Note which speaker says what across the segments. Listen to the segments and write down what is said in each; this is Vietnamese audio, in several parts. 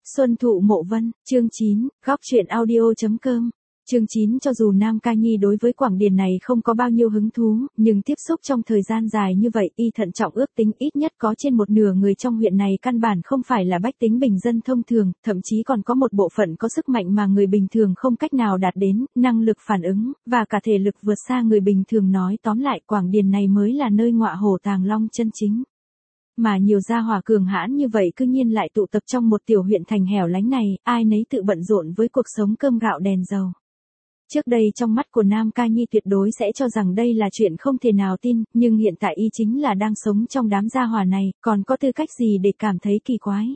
Speaker 1: Xuân Thụ Mộ Vân, chương 9, góc truyện audio.com. Chương 9. Cho dù Nam Ca Nhi đối với Quảng Điền này không có bao nhiêu hứng thú, nhưng tiếp xúc trong thời gian dài như vậy, y thận trọng ước tính ít nhất có trên một nửa người trong huyện này căn bản không phải là bách tính bình dân thông thường, thậm chí còn có một bộ phận có sức mạnh mà người bình thường không cách nào đạt đến, năng lực phản ứng, và cả thể lực vượt xa người bình thường. Nói tóm lại, Quảng Điền này mới là nơi ngọa hổ tàng long chân chính. Mà nhiều gia hỏa cường hãn như vậy cư nhiên lại tụ tập trong một tiểu huyện thành hẻo lánh này, ai nấy tự bận rộn với cuộc sống cơm gạo đèn dầu. Trước đây trong mắt của Nam Ca Nhi tuyệt đối sẽ cho rằng đây là chuyện không thể nào tin, nhưng hiện tại y chính là đang sống trong đám gia hỏa này, còn có tư cách gì để cảm thấy kỳ quái.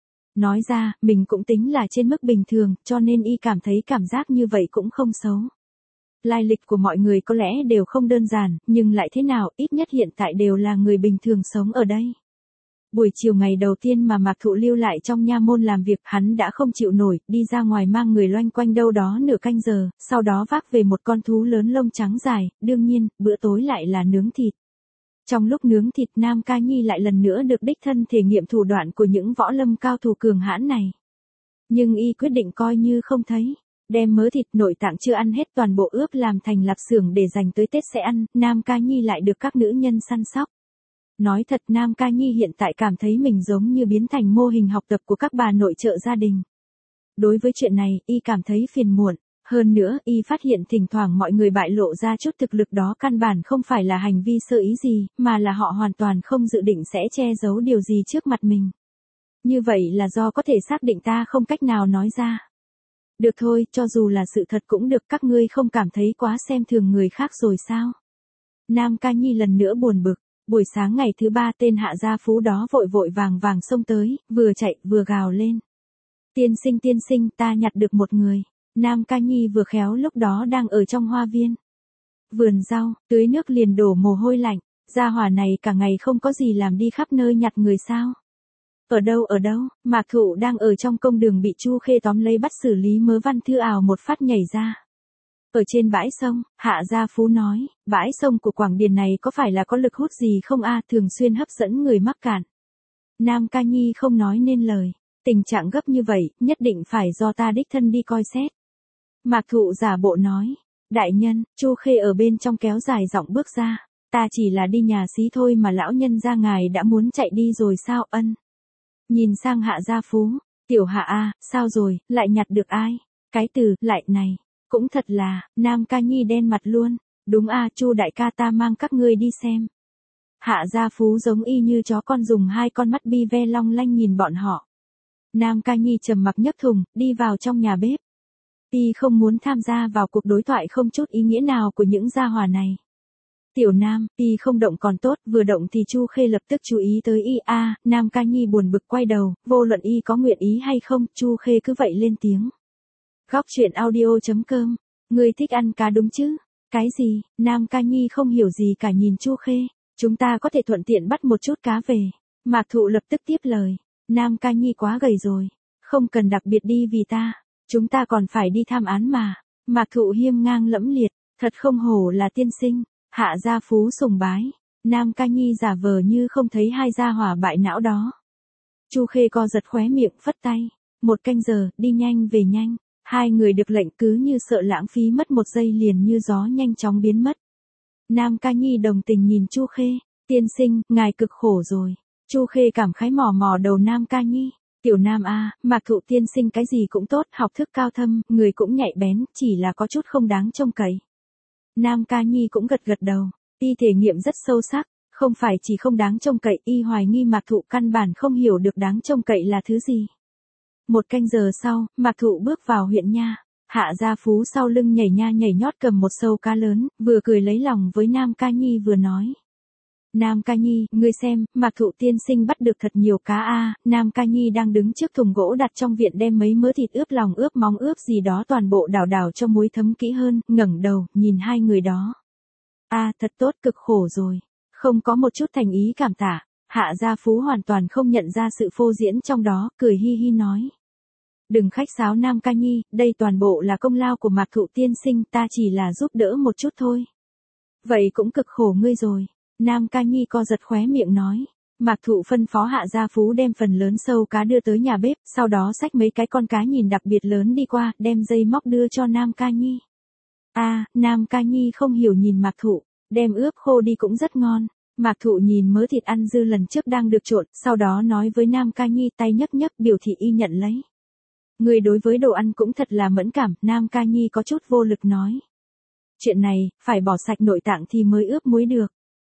Speaker 1: Nói ra, mình cũng tính là trên mức bình thường, cho nên y cảm thấy cảm giác như vậy cũng không xấu. Lai lịch của mọi người có lẽ đều không đơn giản, nhưng lại thế nào, ít nhất hiện tại đều là người bình thường sống ở đây. Buổi chiều ngày đầu tiên mà Mạc Thụ lưu lại trong nha môn làm việc, hắn đã không chịu nổi, đi ra ngoài mang người loanh quanh đâu đó nửa canh giờ, sau đó vác về một con thú lớn lông trắng dài, đương nhiên, bữa tối lại là nướng thịt. Trong lúc nướng thịt, Nam Ca Nhi lại lần nữa được đích thân thể nghiệm thủ đoạn của những võ lâm cao thủ cường hãn này. Nhưng y quyết định coi như không thấy. Đem mớ thịt nội tạng chưa ăn hết toàn bộ ướp làm thành lạp xưởng để dành tới Tết sẽ ăn, Nam Ca Nhi lại được các nữ nhân săn sóc. Nói thật, Nam Ca Nhi hiện tại cảm thấy mình giống như biến thành mô hình học tập của các bà nội trợ gia đình. Đối với chuyện này, y cảm thấy phiền muộn. Hơn nữa, y phát hiện thỉnh thoảng mọi người bại lộ ra chút thực lực đó căn bản không phải là hành vi sơ ý gì, mà là họ hoàn toàn không dự định sẽ che giấu điều gì trước mặt mình. Như vậy là do có thể xác định ta không cách nào nói ra. Được thôi, cho dù là sự thật cũng được, các ngươi không cảm thấy quá xem thường người khác rồi sao? Nam Ca Nhi lần nữa buồn bực. Buổi sáng ngày thứ ba, tên hạ gia phú đó vội vội vàng vàng xông tới, vừa chạy vừa gào lên. Tiên sinh, ta nhặt được một người. Nam Ca Nhi vừa khéo lúc đó đang ở trong hoa viên. Vườn rau, tưới nước liền đổ mồ hôi lạnh, gia hỏa này cả ngày không có gì làm đi khắp nơi nhặt người sao? Ở đâu, Mạc Thụ đang ở trong công đường bị Chu Khê tóm lấy bắt xử lý mớ văn thư ào một phát nhảy ra. Ở trên bãi sông, Hạ Gia Phú nói, bãi sông của Quảng Điền này có phải là có lực hút gì không a, thường xuyên hấp dẫn người mắc cạn. Nam Ca Nhi không nói nên lời, tình trạng gấp như vậy, nhất định phải do ta đích thân đi coi xét. Mạc Thụ giả bộ nói, đại nhân, Chu Khê ở bên trong kéo dài giọng bước ra, ta chỉ là đi nhà xí thôi mà lão nhân gia ngài đã muốn chạy đi rồi sao ân. Nhìn sang Hạ Gia Phú, tiểu Hạ a, sao rồi, lại nhặt được ai? Cái từ, lại này, cũng thật là, Nam Ca Nhi đen mặt luôn, đúng a, Chu đại ca ta mang các ngươi đi xem. Hạ Gia Phú giống y như chó con dùng hai con mắt bi ve long lanh nhìn bọn họ. Nam Ca Nhi trầm mặc nhấc thùng, đi vào trong nhà bếp. Y không muốn tham gia vào cuộc đối thoại không chút ý nghĩa nào của những gia hỏa này. Tiểu Nam, y không động còn tốt, vừa động thì Chu Khê lập tức chú ý tới y a. Nam Ca Nhi buồn bực quay đầu, vô luận y có nguyện ý hay không, Chu Khê cứ vậy lên tiếng. Góc truyện audio.com, ngươi thích ăn cá đúng chứ? Cái gì? Nam Ca Nhi không hiểu gì cả nhìn Chu Khê, chúng ta có thể thuận tiện bắt một chút cá về. Mạc Thụ lập tức tiếp lời, Nam Ca Nhi quá gầy rồi, không cần đặc biệt đi vì ta, chúng ta còn phải đi tham án mà. Mạc Thụ hiên ngang lẫm liệt, thật không hổ là tiên sinh. Hạ Gia Phú sùng bái, Nam Ca Nhi giả vờ như không thấy hai gia hỏa bại não đó. Chu Khê co giật khóe miệng phất tay, 1 canh giờ, đi nhanh về nhanh. Hai người được lệnh cứ như sợ lãng phí mất 1 giây liền như gió nhanh chóng biến mất. Nam Ca Nhi đồng tình nhìn Chu Khê, tiên sinh, ngài cực khổ rồi. Chu Khê cảm khái mò mò đầu Nam Ca Nhi, tiểu Nam a, Mạc Thụ tiên sinh cái gì cũng tốt, học thức cao thâm, người cũng nhạy bén, chỉ là có chút không đáng trông cậy. Nam Ca Nhi cũng gật gật đầu, y thể nghiệm rất sâu sắc, không phải chỉ không đáng trông cậy, y hoài nghi Mạc Thụ căn bản không hiểu được đáng trông cậy là thứ gì. 1 canh giờ sau, Mạc Thụ bước vào huyện nha, Hạ Gia Phú sau lưng nhảy nha nhảy nhót cầm một sâu cá lớn, vừa cười lấy lòng với Nam Ca Nhi vừa nói. Nam Ca Nhi, ngươi xem, Mạc Thụ tiên sinh bắt được thật nhiều cá a. Nam Ca Nhi đang đứng trước thùng gỗ đặt trong viện đem mấy mớ thịt ướp lòng ướp móng ướp gì đó toàn bộ đảo cho muối thấm kỹ hơn, ngẩng đầu, nhìn hai người đó. A, thật tốt, cực khổ rồi. Không có một chút thành ý cảm tạ. Hạ Gia Phú hoàn toàn không nhận ra sự phô diễn trong đó, cười hi hi nói. Đừng khách sáo Nam Ca Nhi, đây toàn bộ là công lao của Mạc Thụ tiên sinh, ta chỉ là giúp đỡ một chút thôi. Vậy cũng cực khổ ngươi rồi. Nam Ca Nhi co giật khóe miệng nói. Mạc Thụ phân phó Hạ Gia Phú đem phần lớn sâu cá đưa tới nhà bếp, sau đó xách mấy cái con cá nhìn đặc biệt lớn đi qua, đem dây móc đưa cho Nam Ca Nhi. Nam Ca Nhi không hiểu nhìn Mạc Thụ, đem ướp khô đi cũng rất ngon. Mạc Thụ nhìn mớ thịt ăn dư lần trước đang được trộn, sau đó nói với Nam Ca Nhi, tay nhấc nhấc biểu thị y nhận lấy. Người đối với đồ ăn cũng thật là mẫn cảm, Nam Ca Nhi có chút vô lực nói. Chuyện này, phải bỏ sạch nội tạng thì mới ướp muối được.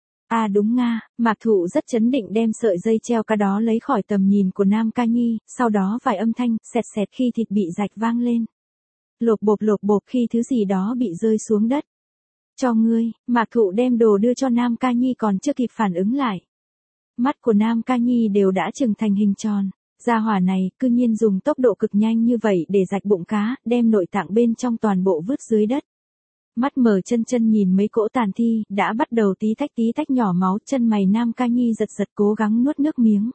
Speaker 1: Đúng nga, Mạc Thụ rất chấn định đem sợi dây treo cá đó lấy khỏi tầm nhìn của Nam Ca Nhi, sau đó vài âm thanh, xẹt xẹt khi thịt bị rạch vang lên. Lộp bộp khi thứ gì đó bị rơi xuống đất. Cho ngươi, Mạc Thụ đem đồ đưa cho Nam Ca Nhi còn chưa kịp phản ứng lại. Mắt của Nam Ca Nhi đều đã trừng thành hình tròn. Gia hỏa này, cư nhiên dùng tốc độ cực nhanh như vậy để rạch bụng cá, đem nội tạng bên trong toàn bộ vứt dưới đất. Mắt mở chân nhìn mấy cỗ tàn thi, đã bắt đầu tí tách nhỏ máu, chân mày Nam Ca Nhi giật cố gắng nuốt nước miếng.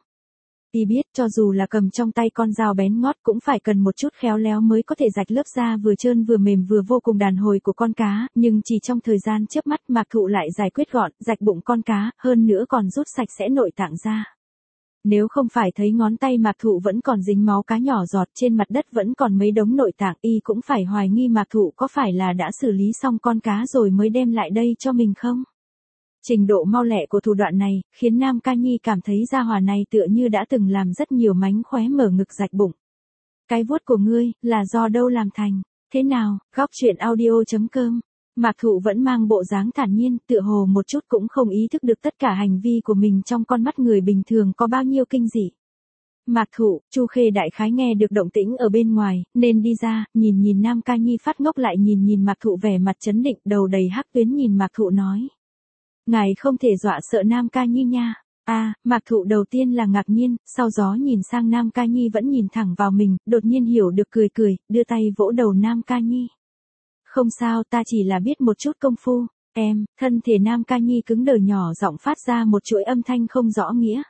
Speaker 1: Y biết cho dù là cầm trong tay con dao bén ngót cũng phải cần một chút khéo léo mới có thể rạch lớp da vừa trơn vừa mềm vừa vô cùng đàn hồi của con cá, nhưng chỉ trong thời gian chớp mắt Mạc Thụ lại giải quyết gọn, rạch bụng con cá, hơn nữa còn rút sạch sẽ nội tạng ra. Nếu không phải thấy ngón tay Mạc Thụ vẫn còn dính máu cá nhỏ giọt, trên mặt đất vẫn còn mấy đống nội tạng, y cũng phải hoài nghi Mạc Thụ có phải là đã xử lý xong con cá rồi mới đem lại đây cho mình không? Trình độ mau lẹ của thủ đoạn này, khiến Nam Ca Nhi cảm thấy gia hỏa này tựa như đã từng làm rất nhiều mánh khóe mở ngực rạch bụng. Cái vuốt của ngươi, là do đâu làm thành? Thế nào, góc chuyện audio.com. Mạc Thụ vẫn mang bộ dáng thản nhiên, tựa hồ một chút cũng không ý thức được tất cả hành vi của mình trong con mắt người bình thường có bao nhiêu kinh dị. Mạc Thụ, Chu Khê đại khái nghe được động tĩnh ở bên ngoài, nên đi ra, nhìn Nam Ca Nhi phát ngốc lại nhìn Mạc Thụ vẻ mặt chấn định, đầu đầy hắc tuyến nhìn Mạc Thụ nói. Ngài không thể dọa sợ Nam Ca Nhi nha. Mạc Thụ đầu tiên là ngạc nhiên, sau đó nhìn sang Nam Ca Nhi vẫn nhìn thẳng vào mình, đột nhiên hiểu được cười, đưa tay vỗ đầu Nam Ca Nhi. Không sao, ta chỉ là biết một chút công phu. Thân thể Nam Ca Nhi cứng đờ nhỏ giọng phát ra một chuỗi âm thanh không rõ nghĩa.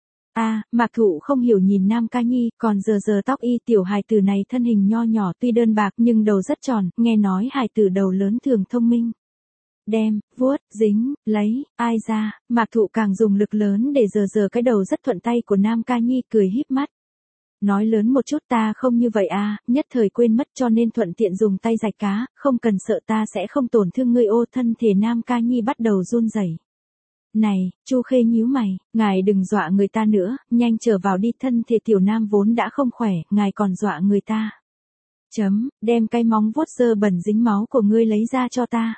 Speaker 1: Mạc Thụ không hiểu nhìn Nam Ca Nhi, còn giờ tóc y, tiểu hài tử này thân hình nho nhỏ tuy đơn bạc nhưng đầu rất tròn, nghe nói hài tử đầu lớn thường thông minh. Đem, vuốt, dính, lấy, ai ra, Mạc Thụ càng dùng lực lớn để giờ cái đầu rất thuận tay của Nam Ca Nhi, cười híp mắt. Nói lớn một chút, ta không như vậy nhất thời quên mất cho nên thuận tiện dùng tay rạch cá, không cần sợ ta sẽ không tổn thương ngươi. Thân thể Nam Ca Nhi bắt đầu run rẩy. Này, Chu Khê nhíu mày, ngài đừng dọa người ta nữa, nhanh trở vào đi, thân thể tiểu nam vốn đã không khỏe, ngài còn dọa người ta. Đem cái móng vuốt dơ bẩn dính máu của ngươi lấy ra cho ta.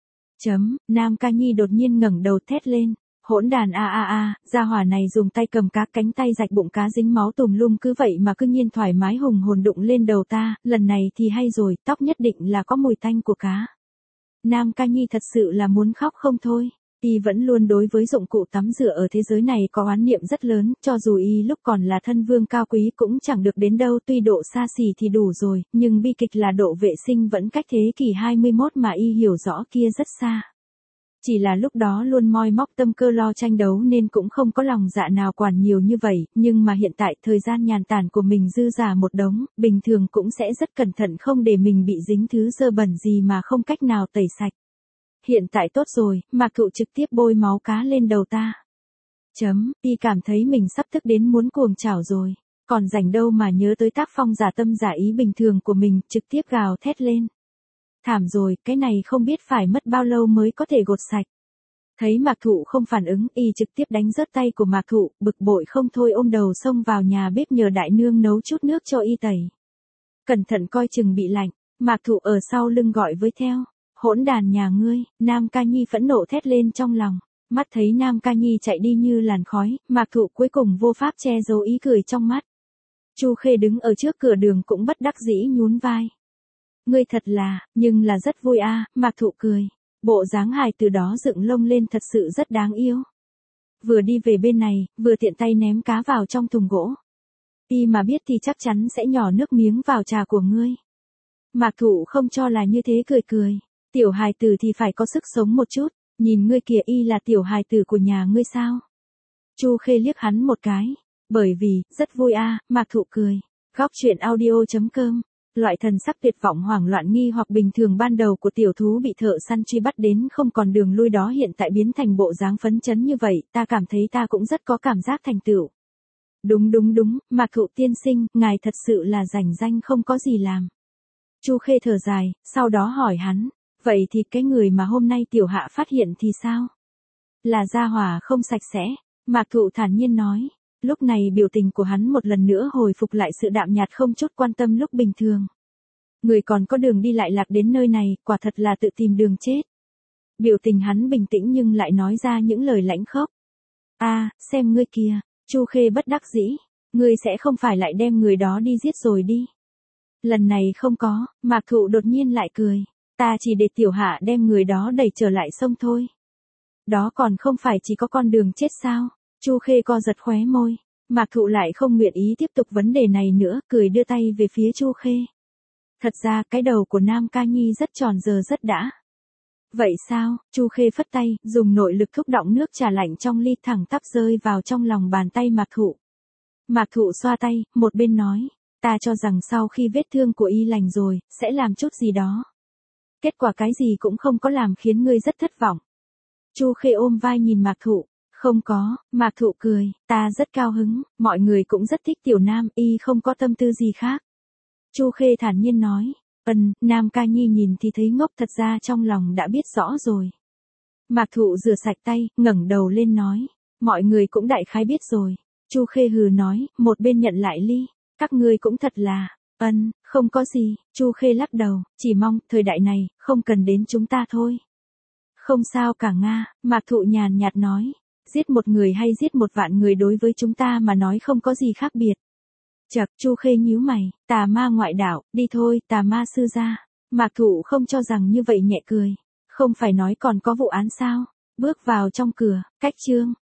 Speaker 1: Nam Ca Nhi đột nhiên ngẩng đầu thét lên. Hỗn đàn gia hỏa này dùng tay cầm cá, cánh tay rạch bụng cá dính máu tùm lum, cứ vậy mà cứ nhiên thoải mái hùng hồn đụng lên đầu ta, lần này thì hay rồi, tóc nhất định là có mùi tanh của cá. Nam Ca Nhi thật sự là muốn khóc không thôi. Y vẫn luôn đối với dụng cụ tắm rửa ở thế giới này có oán niệm rất lớn, cho dù y lúc còn là thân vương cao quý cũng chẳng được đến đâu, tuy độ xa xỉ thì đủ rồi, nhưng bi kịch là độ vệ sinh vẫn cách thế kỷ 21 mà y hiểu rõ kia rất xa. Chỉ là lúc đó luôn moi móc tâm cơ lo tranh đấu nên cũng không có lòng dạ nào quản nhiều như vậy, nhưng mà hiện tại thời gian nhàn tản của mình dư giả một đống, bình thường cũng sẽ rất cẩn thận không để mình bị dính thứ dơ bẩn gì mà không cách nào tẩy sạch. Hiện tại tốt rồi, Mạc Thụ trực tiếp bôi máu cá lên đầu ta. Y cảm thấy mình sắp tức đến muốn cuồng chảo rồi, còn rảnh đâu mà nhớ tới tác phong giả tâm giả ý bình thường của mình, trực tiếp gào thét lên. Thảm rồi, cái này không biết phải mất bao lâu mới có thể gột sạch. Thấy Mạc Thụ không phản ứng, y trực tiếp đánh rớt tay của Mạc Thụ, bực bội không thôi ôm đầu xông vào nhà bếp nhờ đại nương nấu chút nước cho y tẩy. Cẩn thận coi chừng bị lạnh, Mạc Thụ ở sau lưng gọi với theo. Hỗn đàn nhà ngươi, Nam Ca Nhi phẫn nộ thét lên trong lòng. Mắt thấy Nam Ca Nhi chạy đi như làn khói, Mạc Thụ cuối cùng vô pháp che giấu ý cười trong mắt. Chu Khê đứng ở trước cửa đường cũng bất đắc dĩ nhún vai. Ngươi thật là, nhưng là rất vui Mạc Thụ cười. Bộ dáng hài từ đó dựng lông lên thật sự rất đáng yêu. Vừa đi về bên này, vừa tiện tay ném cá vào trong thùng gỗ. Y mà biết thì chắc chắn sẽ nhỏ nước miếng vào trà của ngươi. Mạc Thụ không cho là như thế, cười. Tiểu hài tử thì phải có sức sống một chút, nhìn ngươi kìa, y là tiểu hài tử của nhà ngươi sao? Chu Khê liếc hắn một cái, bởi vì, rất vui Mạc Thụ cười. Góc chuyện audio.com Loại thần sắc tuyệt vọng hoảng loạn nghi hoặc bình thường ban đầu của tiểu thú bị thợ săn truy bắt đến không còn đường lui đó hiện tại biến thành bộ dáng phấn chấn như vậy, ta cảm thấy ta cũng rất có cảm giác thành tựu. Đúng, Mạc Thụ tiên sinh, ngài thật sự là rảnh ranh không có gì làm. Chu Khê thở dài, sau đó hỏi hắn, vậy thì cái người mà hôm nay tiểu hạ phát hiện thì sao? Là gia hỏa không sạch sẽ, Mạc Thụ thản nhiên nói. Lúc này biểu tình của hắn một lần nữa hồi phục lại sự đạm nhạt không chút quan tâm lúc bình thường. Người còn có đường đi lại lạc đến nơi này, quả thật là tự tìm đường chết. Biểu tình hắn bình tĩnh nhưng lại nói ra những lời lãnh khốc. Xem ngươi kìa, Chu Khê bất đắc dĩ, ngươi sẽ không phải lại đem người đó đi giết rồi đi. Lần này không có, Mạc Thụ đột nhiên lại cười, ta chỉ để tiểu hạ đem người đó đẩy trở lại sông thôi. Đó còn không phải chỉ có con đường chết sao? Chu Khê co giật khóe môi, Mạc Thụ lại không nguyện ý tiếp tục vấn đề này nữa, cười đưa tay về phía Chu Khê. Thật ra cái đầu của Nam Ca Nhi rất tròn giờ rất đã. Vậy sao? Chu Khê phất tay, dùng nội lực thúc động nước trà lạnh trong ly thẳng tắp rơi vào trong lòng bàn tay Mạc Thụ. Mạc Thụ xoa tay, một bên nói, ta cho rằng sau khi vết thương của y lành rồi, sẽ làm chút gì đó. Kết quả cái gì cũng không có làm khiến ngươi rất thất vọng. Chu Khê ôm vai nhìn Mạc Thụ. Không có, Mạc Thụ cười, ta rất cao hứng, mọi người cũng rất thích tiểu nam, y không có tâm tư gì khác. Chu Khê thản nhiên nói, Nam Ca Nhi nhìn thì thấy ngốc, thật ra trong lòng đã biết rõ rồi. Mạc Thụ rửa sạch tay, ngẩng đầu lên nói, mọi người cũng đại khái biết rồi. Chu Khê hừ nói, một bên nhận lại ly, các ngươi cũng thật là, không có gì, Chu Khê lắc đầu, chỉ mong, thời đại này, không cần đến chúng ta thôi. Không sao cả Nga, Mạc Thụ nhàn nhạt nói. Giết một người hay giết một vạn người đối với chúng ta mà nói không có gì khác biệt. Chậc, Chu Khê nhíu mày, tà ma ngoại đạo, đi thôi, tà ma sư gia. Mạc Thụ không cho rằng như vậy nhẹ cười. Không phải nói còn có vụ án sao? Bước vào trong cửa, cách chương.